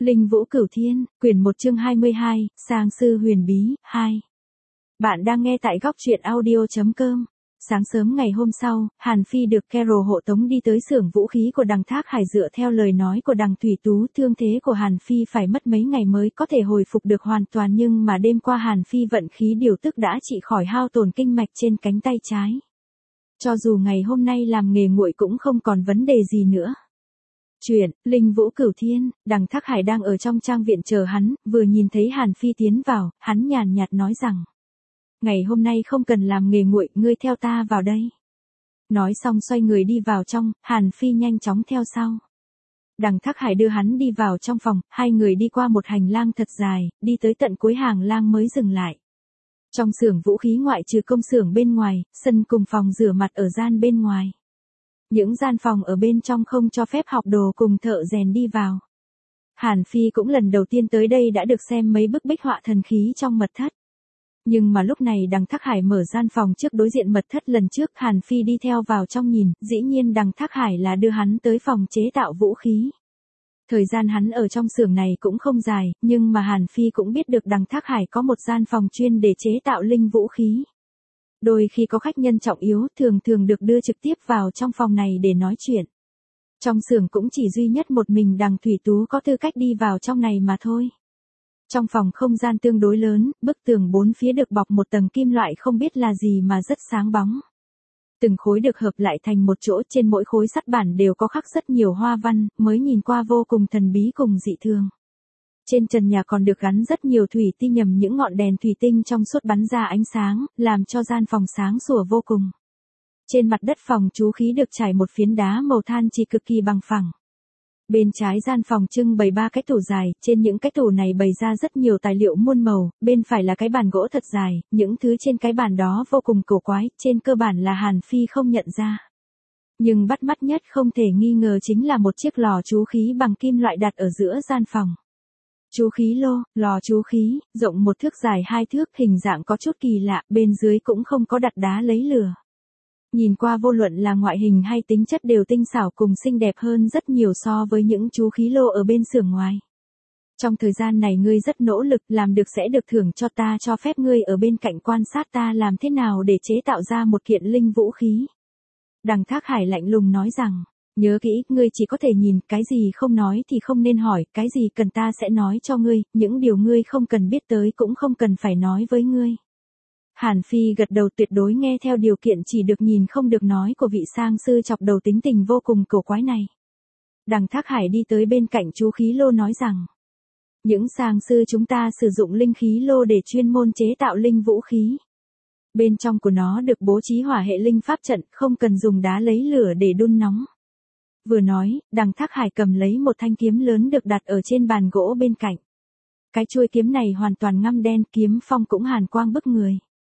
Linh Vũ Cửu Thiên, quyển 1 chương 22, Sang Sư Huyền Bí, 2. Bạn đang nghe tại góc truyện audio.com. Sáng sớm ngày hôm sau, Hàn Phi được Carol hộ tống đi tới xưởng vũ khí của Đằng Thác Hải. Dựa theo lời nói của Đằng Thủy Tú, thương thế của Hàn Phi phải mất mấy ngày mới có thể hồi phục được hoàn toàn, nhưng mà đêm qua Hàn Phi vận khí điều tức đã trị khỏi hao tổn kinh mạch trên cánh tay trái. Cho dù ngày hôm nay làm nghề nguội cũng không còn vấn đề gì nữa. Chuyện, Linh Vũ Cửu Thiên, Đằng Thác Hải đang ở trong trang viện chờ hắn, vừa nhìn thấy Hàn Phi tiến vào, hắn nhàn nhạt nói rằng: ngày hôm nay không cần làm nghề nguội, ngươi theo ta vào đây. Nói xong xoay người đi vào trong, Hàn Phi nhanh chóng theo sau. Đằng Thác Hải đưa hắn đi vào trong phòng, hai người đi qua một hành lang thật dài, đi tới tận cuối hành lang mới dừng lại. Trong xưởng vũ khí ngoại trừ công xưởng bên ngoài, sân cùng phòng rửa mặt ở gian bên ngoài. Những gian phòng ở bên trong không cho phép học đồ cùng thợ rèn đi vào. Hàn Phi cũng lần đầu tiên tới đây đã được xem mấy bức bích họa thần khí trong mật thất. Nhưng mà lúc này Đằng Thác Hải mở gian phòng trước đối diện mật thất lần trước, Hàn Phi đi theo vào trong nhìn, dĩ nhiên Đằng Thác Hải là đưa hắn tới phòng chế tạo vũ khí. Thời gian hắn ở trong xưởng này cũng không dài, nhưng mà Hàn Phi cũng biết được Đằng Thác Hải có một gian phòng chuyên để chế tạo linh vũ khí. Đôi khi có khách nhân trọng yếu thường được đưa trực tiếp vào trong phòng này để nói chuyện. Trong xưởng cũng chỉ duy nhất một mình Đằng Thủy Tú có tư cách đi vào trong này mà thôi. Trong phòng không gian tương đối lớn, bức tường bốn phía được bọc một tầng kim loại không biết là gì mà rất sáng bóng. Từng khối được hợp lại thành một chỗ, trên mỗi khối sắt bản đều có khắc rất nhiều hoa văn, mới nhìn qua vô cùng thần bí cùng dị thường. Trên trần nhà còn được gắn rất nhiều thủy tinh nhầm những ngọn đèn thủy tinh trong suốt bắn ra ánh sáng, làm cho gian phòng sáng sủa vô cùng. Trên mặt đất phòng chú khí được trải một phiến đá màu than chỉ cực kỳ bằng phẳng. Bên trái gian phòng trưng bày 3 cái tủ dài, trên những cái tủ này bày ra rất nhiều tài liệu muôn màu, bên phải là cái bàn gỗ thật dài, những thứ trên cái bàn đó vô cùng cổ quái, trên cơ bản là Hàn Phi không nhận ra. Nhưng bắt mắt nhất không thể nghi ngờ chính là một chiếc lò chú khí bằng kim loại đặt ở giữa gian phòng. Chú khí lò chú khí, rộng 1 thước dài 2 thước, hình dạng có chút kỳ lạ, bên dưới cũng không có đặt đá lấy lửa. Nhìn qua vô luận là ngoại hình hay tính chất đều tinh xảo cùng xinh đẹp hơn rất nhiều so với những chú khí lô ở bên xưởng ngoài. Trong thời gian này ngươi rất nỗ lực, làm được sẽ được thưởng cho ta, cho phép ngươi ở bên cạnh quan sát ta làm thế nào để chế tạo ra một kiện linh vũ khí. Đằng Thác Hải lạnh lùng nói rằng: nhớ kỹ, ngươi chỉ có thể nhìn, cái gì không nói thì không nên hỏi, cái gì cần ta sẽ nói cho ngươi, những điều ngươi không cần biết tới cũng không cần phải nói với ngươi. Hàn Phi gật đầu, tuyệt đối nghe theo điều kiện chỉ được nhìn không được nói của vị sang sư chọc đầu tính tình vô cùng cổ quái này. Đằng Thác Hải đi tới bên cạnh chú khí lô nói rằng: những sang sư chúng ta sử dụng linh khí lô để chuyên môn chế tạo linh vũ khí. Bên trong của nó được bố trí hỏa hệ linh pháp trận, không cần dùng đá lấy lửa để đun nóng. Vừa nói, Đằng Thác Hải cầm lấy một thanh kiếm lớn được đặt ở trên bàn gỗ bên cạnh. Cái chuôi kiếm này hoàn toàn ngăm đen, kiếm phong cũng hàn quang bức người.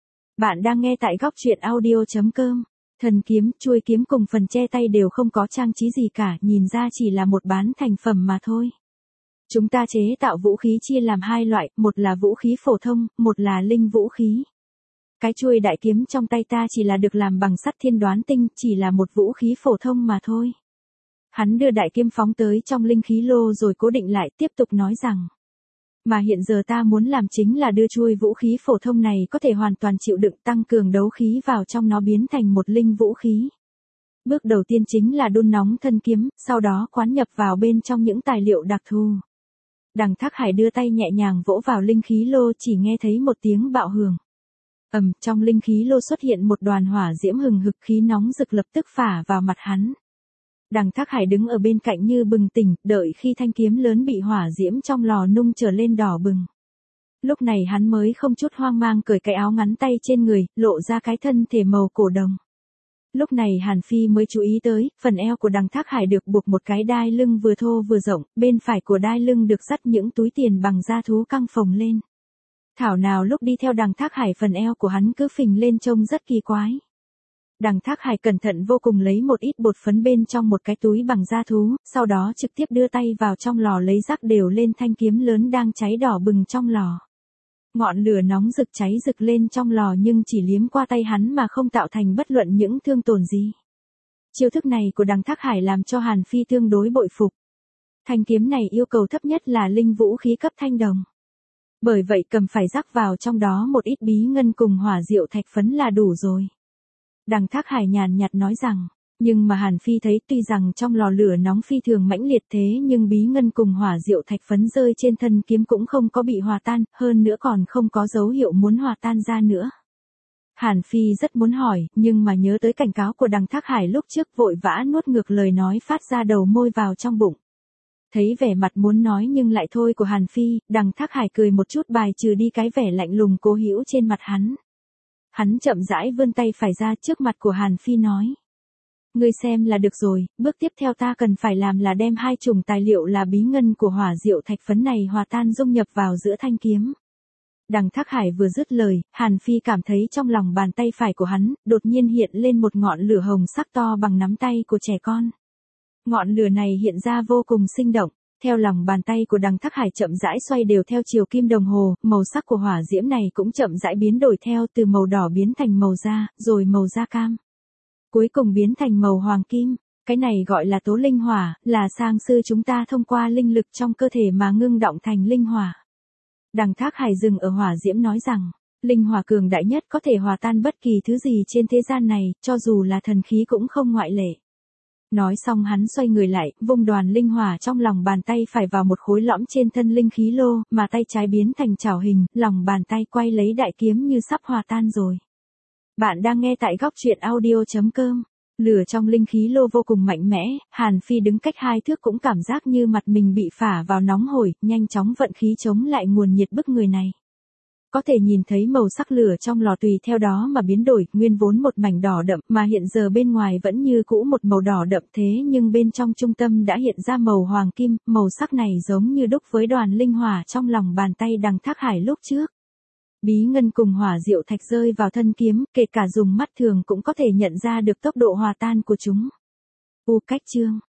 Bạn đang nghe tại góc truyện audio.com. Thần kiếm, chuôi kiếm cùng phần che tay đều không có trang trí gì cả, nhìn ra chỉ là một bán thành phẩm mà thôi. Chúng ta chế tạo vũ khí chia làm 2 loại, một là vũ khí phổ thông, một là linh vũ khí. Cái chuôi đại kiếm trong tay ta chỉ là được làm bằng sắt thiên đoán tinh, chỉ là một vũ khí phổ thông mà thôi. Hắn đưa đại kiếm phóng tới trong linh khí lô rồi cố định lại, tiếp tục nói rằng: mà hiện giờ ta muốn làm chính là đưa chuôi vũ khí phổ thông này có thể hoàn toàn chịu đựng, tăng cường đấu khí vào trong nó biến thành một linh vũ khí. Bước đầu tiên chính là đun nóng thân kiếm, sau đó quán nhập vào bên trong những tài liệu đặc thù. Đằng Thác Hải đưa tay nhẹ nhàng vỗ vào linh khí lô, chỉ nghe thấy một tiếng bạo hưởng. Trong linh khí lô xuất hiện một đoàn hỏa diễm hừng hực, khí nóng rực lập tức phả vào mặt hắn. Đằng Thác Hải đứng ở bên cạnh như bừng tỉnh, đợi khi thanh kiếm lớn bị hỏa diễm trong lò nung trở lên đỏ bừng. Lúc này hắn mới không chút hoang mang cởi cái áo ngắn tay trên người, lộ ra cái thân thể màu cổ đồng. Lúc này Hàn Phi mới chú ý tới, phần eo của Đằng Thác Hải được buộc một cái đai lưng vừa thô vừa rộng, bên phải của đai lưng được dắt những túi tiền bằng da thú căng phồng lên. Thảo nào lúc đi theo Đằng Thác Hải phần eo của hắn cứ phình lên trông rất kỳ quái. Đằng Thác Hải cẩn thận vô cùng lấy một ít bột phấn bên trong một cái túi bằng da thú, sau đó trực tiếp đưa tay vào trong lò lấy rắc đều lên thanh kiếm lớn đang cháy đỏ bừng trong lò. Ngọn lửa nóng rực cháy rực lên trong lò nhưng chỉ liếm qua tay hắn mà không tạo thành bất luận những thương tổn gì. Chiêu thức này của Đằng Thác Hải làm cho Hàn Phi tương đối bội phục. Thanh kiếm này yêu cầu thấp nhất là linh vũ khí cấp thanh đồng. Bởi vậy cầm phải rắc vào trong đó một ít bí ngân cùng hỏa diệu thạch phấn là đủ rồi. Đằng Thác Hải nhàn nhạt nói rằng, nhưng mà Hàn Phi thấy tuy rằng trong lò lửa nóng phi thường mãnh liệt thế nhưng bí ngân cùng hỏa diệu thạch phấn rơi trên thân kiếm cũng không có bị hòa tan, hơn nữa còn không có dấu hiệu muốn hòa tan ra nữa. Hàn Phi rất muốn hỏi, nhưng mà nhớ tới cảnh cáo của Đằng Thác Hải lúc trước vội vã nuốt ngược lời nói phát ra đầu môi vào trong bụng. Thấy vẻ mặt muốn nói nhưng lại thôi của Hàn Phi, Đằng Thác Hải cười một chút bài trừ đi cái vẻ lạnh lùng cố hữu trên mặt hắn. Hắn chậm rãi vươn tay phải ra trước mặt của Hàn Phi nói. Ngươi xem là được rồi, bước tiếp theo ta cần phải làm là đem hai chủng tài liệu là bí ngân của hỏa diệu thạch phấn này hòa tan dung nhập vào giữa thanh kiếm. Đằng Thác Hải vừa dứt lời, Hàn Phi cảm thấy trong lòng bàn tay phải của hắn, đột nhiên hiện lên một ngọn lửa hồng sắc to bằng nắm tay của trẻ con. Ngọn lửa này hiện ra vô cùng sinh động, theo lòng bàn tay của Đằng Thác Hải chậm rãi xoay đều theo chiều kim đồng hồ, màu sắc của hỏa diễm này cũng chậm rãi biến đổi theo từ màu đỏ biến thành màu da, rồi màu da cam. Cuối cùng biến thành màu hoàng kim, cái này gọi là tố linh hỏa, là sang sư chúng ta thông qua linh lực trong cơ thể mà ngưng động thành linh hỏa. Đằng Thác Hải dừng ở hỏa diễm nói rằng, linh hỏa cường đại nhất có thể hòa tan bất kỳ thứ gì trên thế gian này, cho dù là thần khí cũng không ngoại lệ. Nói xong hắn xoay người lại, vung đoàn linh hỏa trong lòng bàn tay phải vào một khối lõm trên thân linh khí lô, mà tay trái biến thành chảo hình, lòng bàn tay quay lấy đại kiếm như sắp hòa tan rồi. Bạn đang nghe tại góc truyện audio.com. Lửa trong linh khí lô vô cùng mạnh mẽ, Hàn Phi đứng cách 2 thước cũng cảm giác như mặt mình bị phả vào nóng hổi, nhanh chóng vận khí chống lại nguồn nhiệt bức người này. Có thể nhìn thấy màu sắc lửa trong lò tùy theo đó mà biến đổi, nguyên vốn một mảnh đỏ đậm mà hiện giờ bên ngoài vẫn như cũ một màu đỏ đậm thế nhưng bên trong trung tâm đã hiện ra màu hoàng kim, màu sắc này giống như đúc với đoàn linh hỏa trong lòng bàn tay Đằng Thác Hải lúc trước. Bí ngân cùng hỏa diệu thạch rơi vào thân kiếm, kể cả dùng mắt thường cũng có thể nhận ra được tốc độ hòa tan của chúng. Cách chương